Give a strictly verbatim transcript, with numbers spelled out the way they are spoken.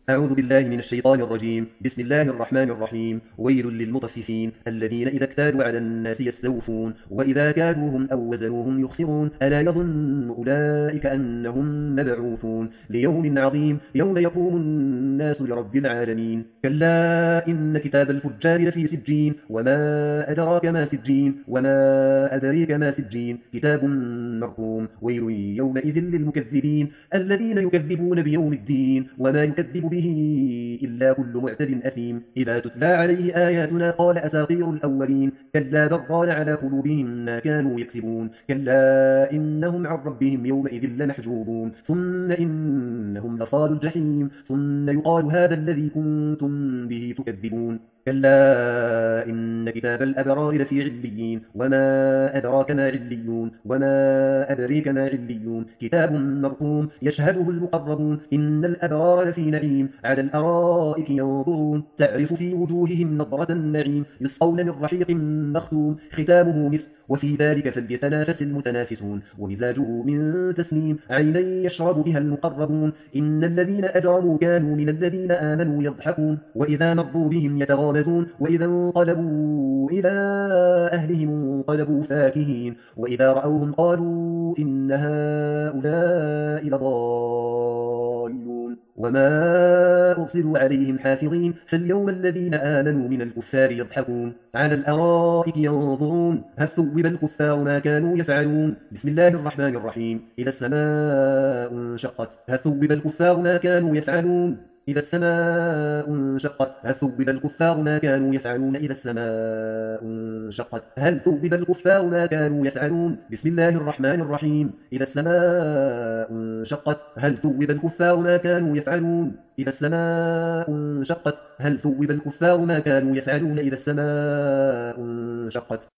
أعوذ بالله من الشيطان الرجيم. بسم الله الرحمن الرحيم. ويل للمطففين الذين إذا اكتالوا على الناس يستوفون وإذا كالوهم أو وزنوهم يخسرون ألا يظن أولئك أنهم مبعوثون ليوم عظيم يوم يقوم الناس لرب العالمين. كلا إن كتاب الفجار لفي سجين وما أدراك ما سجين وما أدريك ما سجين كتاب مرقوم. ويل يومئذ للمكذبين الذين يكذبون بيوم الدين وما يكذب به إلا كل معتد أثيم. إذا تتلى عليه آياتنا قال أساطير الأولين. كلا بل ران على قلوبهم ما كانوا يكسبون. كلا إنهم عن ربهم يومئذ لمحجوبون ثم إنهم لصال الجحيم ثم يقال هذا الذي كنتم به تكذبون. كلا إن كتاب الأبرار لفي عليين وما أدراك ما عليون وما أدريك ما عليون كتاب مرقوم يشهده المقربون. إن الأبرار لفي نعيم على الأرائك ينظرون تعرف في وجوههم نظرة النعيم يسقون من رحيق مختوم ختامه مسك وفي ذلك فليتنافس المتنافسون ومزاجه من تسنيم عينا يشرب بها المقربون. إن الذين أجرموا كانوا من الذين آمنوا يضحكون وإذا مروا بهم يتغامزون وإذا انقلبوا إلى أهلهم انقلبوا فاكهين وإذا رأوهم قالوا إن هؤلاء لضالون وما أرسلوا عليهم حافظين. فاليوم الذين آمنوا من الكفار يضحكون على الأرائك ينظرون هل ثوب الكفار ما كانوا يفعلون. بسم الله الرحمن الرحيم. إذا السماء انشقت هل ثوب الكفار ما كانوا يفعلون. إذا السماء انشقت هل ثوب الكفار ما كانوا يفعلون. إذا السماء انشقت هل ثوب الكفار ما كانوا يفعلون. بسم الله الرحمن الرحيم. إذا السماء انشقت هل ثوب الكفار ما كانوا يفعلون. إذا السماء انشقت هل ثوب الكفار ما كانوا يفعلون. إذا السماء انشقت